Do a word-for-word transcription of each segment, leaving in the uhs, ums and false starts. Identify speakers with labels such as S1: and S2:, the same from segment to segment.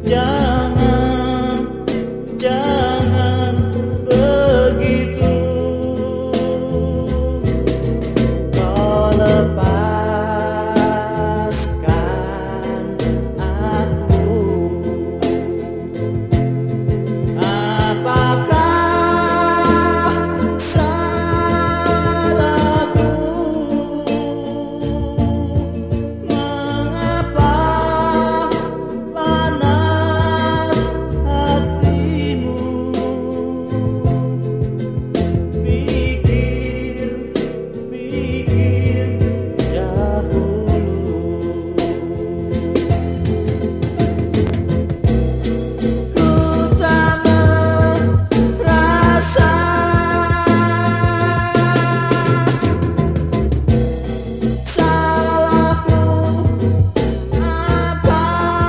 S1: Jangan, jangan begitu. Kau lepaskan aku. Apakah salahku? Mengapa panas hatimu? Pikir, pikir dahulu. Ku tak merasa salahku apa.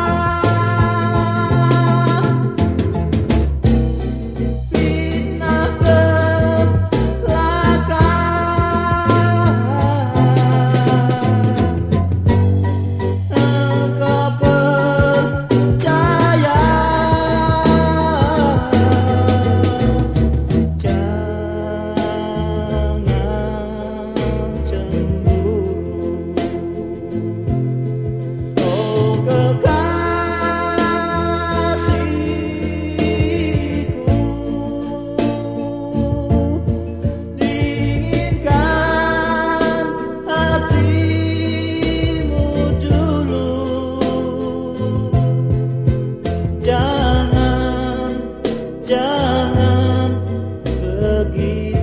S1: Fitnah belaka, engkau percaya. Jangan cemburu, oh kekasihku. Dinginkan hatimu dulu. Jangan, jangan begitu.